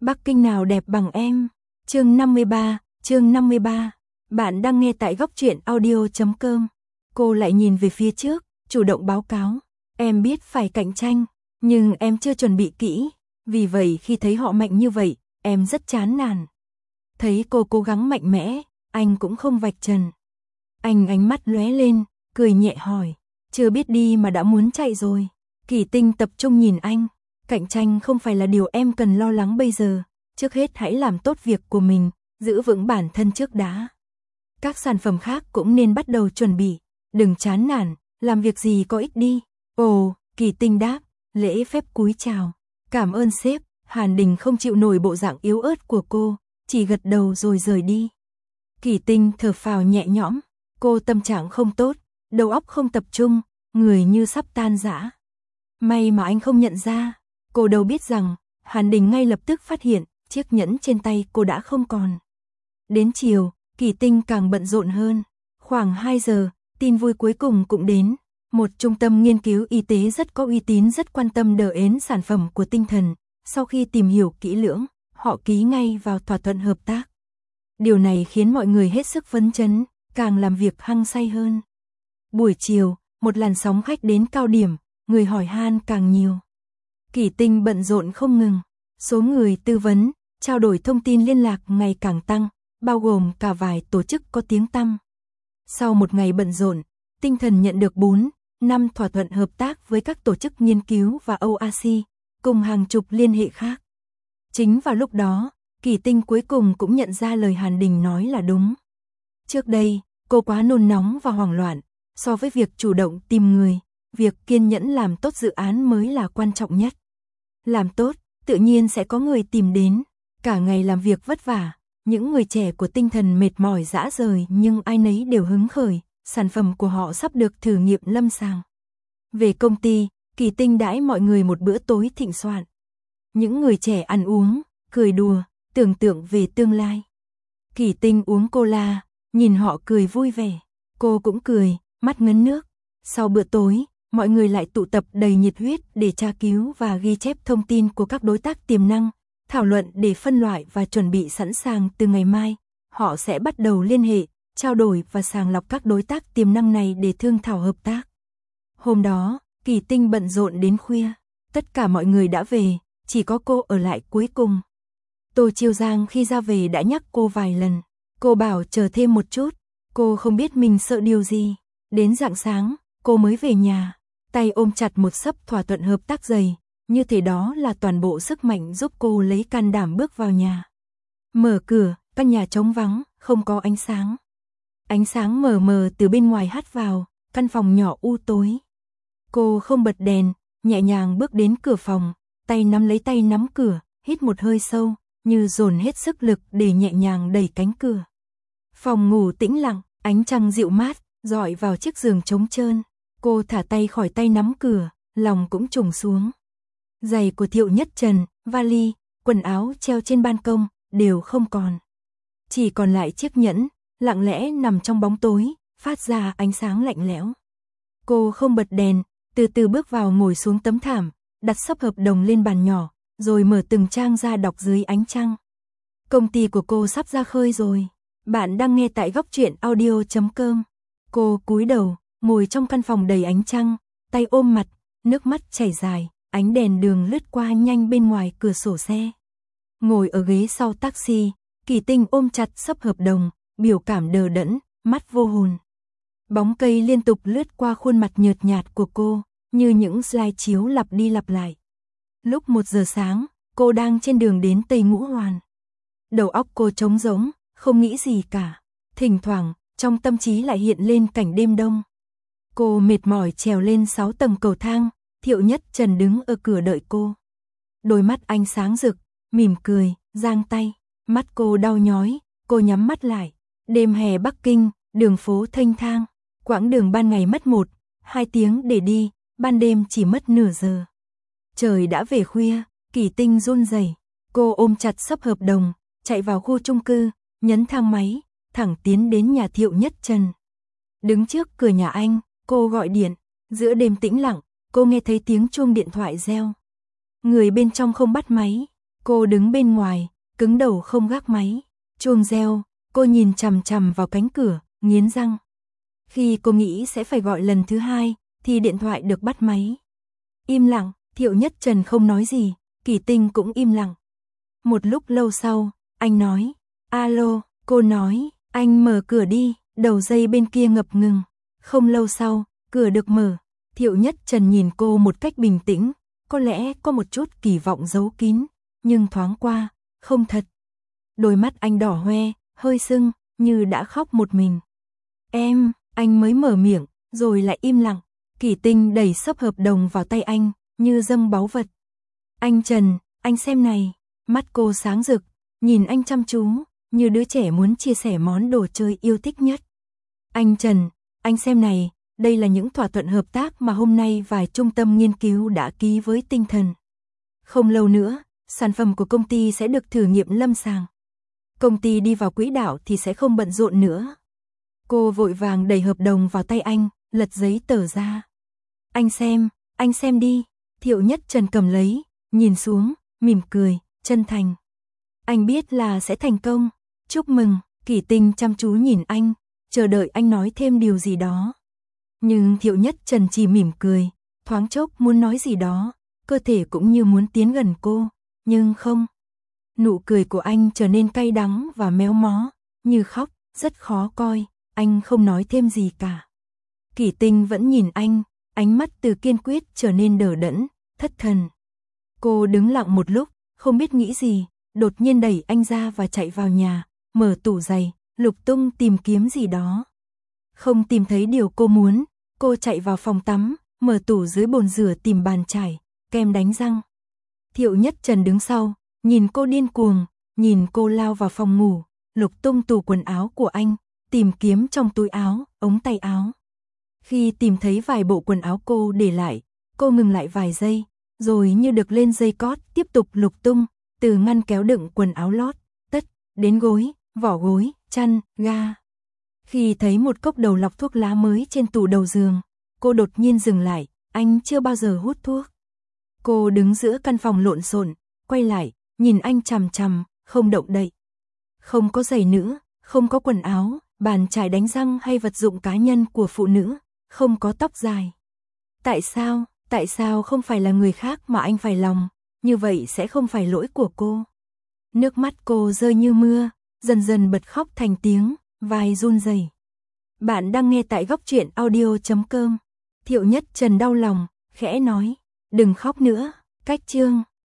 Bắc Kinh nào đẹp bằng em. Chương 53. Bạn đang nghe tại góc truyện audio.com. Cô lại nhìn về phía trước, chủ động báo cáo. Em biết phải cạnh tranh, nhưng em chưa chuẩn bị kỹ. Vì vậy khi thấy họ mạnh như vậy, em rất chán nản. Thấy cô cố gắng mạnh mẽ, anh cũng không vạch trần. Anh ánh mắt lóe lên, cười nhẹ hỏi. Chưa biết đi mà đã muốn chạy rồi. Kỳ Tinh tập trung nhìn anh. Cạnh tranh không phải là điều em cần lo lắng bây giờ. Trước hết hãy làm tốt việc của mình, giữ vững bản thân trước đã. Các sản phẩm khác cũng nên bắt đầu chuẩn bị. Đừng chán nản, làm việc gì có ích đi. Ồ, Kỳ Tinh đáp, lễ phép cúi chào. Cảm ơn sếp. Hàn Đình không chịu nổi bộ dạng yếu ớt của cô, chỉ gật đầu rồi rời đi. Kỳ Tinh thở phào nhẹ nhõm. Cô tâm trạng không tốt, đầu óc không tập trung, người như sắp tan rã. May mà anh không nhận ra. Cô đâu biết rằng, Hàn Đình ngay lập tức phát hiện, chiếc nhẫn trên tay cô đã không còn. Đến chiều, Kỳ Tinh càng bận rộn hơn. Khoảng 2 giờ, tin vui cuối cùng cũng đến. Một trung tâm nghiên cứu y tế rất có uy tín rất quan tâm đờ ến sản phẩm của tinh thần. Sau khi tìm hiểu kỹ lưỡng, họ ký ngay vào thỏa thuận hợp tác. Điều này khiến mọi người hết sức phấn chấn, càng làm việc hăng say hơn. Buổi chiều, một làn sóng khách đến cao điểm, người hỏi han càng nhiều. Kỳ Tinh bận rộn không ngừng, số người tư vấn, trao đổi thông tin liên lạc ngày càng tăng, bao gồm cả vài tổ chức có tiếng tăm. Sau một ngày bận rộn, tinh thần nhận được 4-5 thỏa thuận hợp tác với các tổ chức nghiên cứu và OAC, cùng hàng chục liên hệ khác. Chính vào lúc đó, Kỳ Tinh cuối cùng cũng nhận ra lời Hàn Đình nói là đúng. Trước đây, cô quá nôn nóng và hoảng loạn, so với việc chủ động tìm người, việc kiên nhẫn làm tốt dự án mới là quan trọng nhất. Làm tốt, tự nhiên sẽ có người tìm đến. Cả ngày làm việc vất vả, những người trẻ của tinh thần mệt mỏi rã rời nhưng ai nấy đều hứng khởi, sản phẩm của họ sắp được thử nghiệm lâm sàng. Về công ty, Kỳ Tinh đãi mọi người một bữa tối thịnh soạn. Những người trẻ ăn uống, cười đùa, tưởng tượng về tương lai. Kỳ Tinh uống cola, nhìn họ cười vui vẻ. Cô cũng cười, mắt ngấn nước. Sau bữa tối, mọi người lại tụ tập đầy nhiệt huyết để tra cứu và ghi chép thông tin của các đối tác tiềm năng, thảo luận để phân loại và chuẩn bị sẵn sàng từ ngày mai. Họ sẽ bắt đầu liên hệ, trao đổi và sàng lọc các đối tác tiềm năng này để thương thảo hợp tác. Hôm đó, Kỳ Tinh bận rộn đến khuya. Tất cả mọi người đã về, chỉ có cô ở lại cuối cùng. Tô Chiêu Giang khi ra về đã nhắc cô vài lần. Cô bảo chờ thêm một chút. Cô không biết mình sợ điều gì. Đến rạng sáng, cô mới về nhà. Tay ôm chặt một xấp thỏa thuận hợp tác dày. Như thế đó là toàn bộ sức mạnh giúp cô lấy can đảm bước vào nhà. Mở cửa, căn nhà trống vắng, không có ánh sáng. Ánh sáng mờ mờ từ bên ngoài hắt vào, căn phòng nhỏ u tối. Cô không bật đèn, nhẹ nhàng bước đến cửa phòng, tay nắm cửa, hít một hơi sâu, như dồn hết sức lực để nhẹ nhàng đẩy cánh cửa. Phòng ngủ tĩnh lặng, ánh trăng dịu mát, rọi vào chiếc giường trống trơn. Cô thả tay khỏi tay nắm cửa, lòng cũng trùng xuống. Giày của Thiệu Nhất Trần, vali, quần áo treo trên ban công, đều không còn. Chỉ còn lại chiếc nhẫn, lặng lẽ nằm trong bóng tối, phát ra ánh sáng lạnh lẽo. Cô không bật đèn, từ từ bước vào ngồi xuống tấm thảm, đặt xấp hợp đồng lên bàn nhỏ, rồi mở từng trang ra đọc dưới ánh trăng. Công ty của cô sắp ra khơi rồi. Bạn đang nghe tại góc truyện audio.com. Cô cúi đầu, ngồi trong căn phòng đầy ánh trăng, tay ôm mặt, nước mắt chảy dài, ánh đèn đường lướt qua nhanh bên ngoài cửa sổ xe. Ngồi ở ghế sau taxi, Kỳ Tinh ôm chặt xấp hợp đồng, biểu cảm đờ đẫn, mắt vô hồn. Bóng cây liên tục lướt qua khuôn mặt nhợt nhạt của cô, như những slide chiếu lặp đi lặp lại. Lúc 1 giờ sáng, cô đang trên đường đến Tây Ngũ Hoàn. Đầu óc cô trống rỗng, không nghĩ gì cả. Thỉnh thoảng, trong tâm trí lại hiện lên cảnh đêm đông. Cô mệt mỏi trèo lên 6 tầng cầu thang, Thiệu Nhất Trần đứng ở cửa đợi cô. Đôi mắt anh sáng rực, mỉm cười, giang tay. Mắt cô đau nhói, cô nhắm mắt lại. Đêm hè Bắc Kinh, đường phố thênh thang. Quãng đường ban ngày mất 1-2 tiếng để đi, ban đêm chỉ mất nửa giờ. Trời đã về khuya, Kỳ Tinh run rẩy. Cô ôm chặt xấp hợp đồng, chạy vào khu chung cư, nhấn thang máy, thẳng tiến đến nhà Thiệu Nhất Trần. Đứng trước cửa nhà anh, cô gọi điện. Giữa đêm tĩnh lặng, cô nghe thấy tiếng chuông điện thoại reo. Người bên trong không bắt máy. Cô đứng bên ngoài, cứng đầu không gác máy. Chuông reo, cô nhìn chằm chằm vào cánh cửa, nghiến răng. Khi cô nghĩ sẽ phải gọi lần thứ hai, thì điện thoại được bắt máy. Im lặng, Thiệu Nhất Trần không nói gì, Kỷ Tinh cũng im lặng. Một lúc lâu sau, anh nói, alo, cô nói, anh mở cửa đi, đầu dây bên kia ngập ngừng. Không lâu sau, cửa được mở, Thiệu Nhất Trần nhìn cô một cách bình tĩnh, có lẽ có một chút kỳ vọng giấu kín, nhưng thoáng qua, không thật. Đôi mắt anh đỏ hoe, hơi sưng, như đã khóc một mình. Em, anh mới mở miệng, rồi lại im lặng. Kỷ Tinh đẩy xấp hợp đồng vào tay anh, như dâng báu vật. Anh Trần, anh xem này. Mắt cô sáng rực, nhìn anh chăm chú, như đứa trẻ muốn chia sẻ món đồ chơi yêu thích nhất. Anh Trần, anh xem này, đây là những thỏa thuận hợp tác mà hôm nay vài trung tâm nghiên cứu đã ký với Tinh Thần. Không lâu nữa, sản phẩm của công ty sẽ được thử nghiệm lâm sàng. Công ty đi vào quỹ đạo thì sẽ không bận rộn nữa. Cô vội vàng đẩy hợp đồng vào tay anh, lật giấy tờ ra. Anh xem đi. Thiệu Nhất Trần cầm lấy, nhìn xuống, mỉm cười, chân thành. Anh biết là sẽ thành công. Chúc mừng. Kỷ Tinh chăm chú nhìn anh, chờ đợi anh nói thêm điều gì đó. Nhưng Thiệu Nhất Trần chỉ mỉm cười, thoáng chốc muốn nói gì đó, cơ thể cũng như muốn tiến gần cô, nhưng không. Nụ cười của anh trở nên cay đắng và méo mó, như khóc, rất khó coi, anh không nói thêm gì cả. Kỷ Tinh vẫn nhìn anh, ánh mắt từ kiên quyết trở nên đờ đẫn, thất thần. Cô đứng lặng một lúc, không biết nghĩ gì, đột nhiên đẩy anh ra và chạy vào nhà, mở tủ giày, lục tung tìm kiếm gì đó. Không tìm thấy điều cô muốn, cô chạy vào phòng tắm, mở tủ dưới bồn rửa tìm bàn chải, kem đánh răng. Thiệu Nhất Trần đứng sau, nhìn cô điên cuồng, nhìn cô lao vào phòng ngủ, lục tung tủ quần áo của anh, tìm kiếm trong túi áo, ống tay áo. Khi tìm thấy vài bộ quần áo cô để lại, cô ngừng lại vài giây, rồi như được lên dây cót tiếp tục lục tung, từ ngăn kéo đựng quần áo lót, tất, đến gối, vỏ gối, chăn, ga. Khi thấy một cốc đầu lọc thuốc lá mới trên tủ đầu giường, cô đột nhiên dừng lại, anh chưa bao giờ hút thuốc. Cô đứng giữa căn phòng lộn xộn, quay lại, nhìn anh chằm chằm, không động đậy. Không có giày nữ, không có quần áo, bàn chải đánh răng hay vật dụng cá nhân của phụ nữ, không có tóc dài. Tại sao không phải là người khác mà anh phải lòng, như vậy sẽ không phải lỗi của cô. Nước mắt cô rơi như mưa, dần dần bật khóc thành tiếng, vai run rẩy. Bạn đang nghe tại Góc Truyện Audio.com. Thiệu Nhất Trần đau lòng, khẽ nói, đừng khóc nữa, cách chương.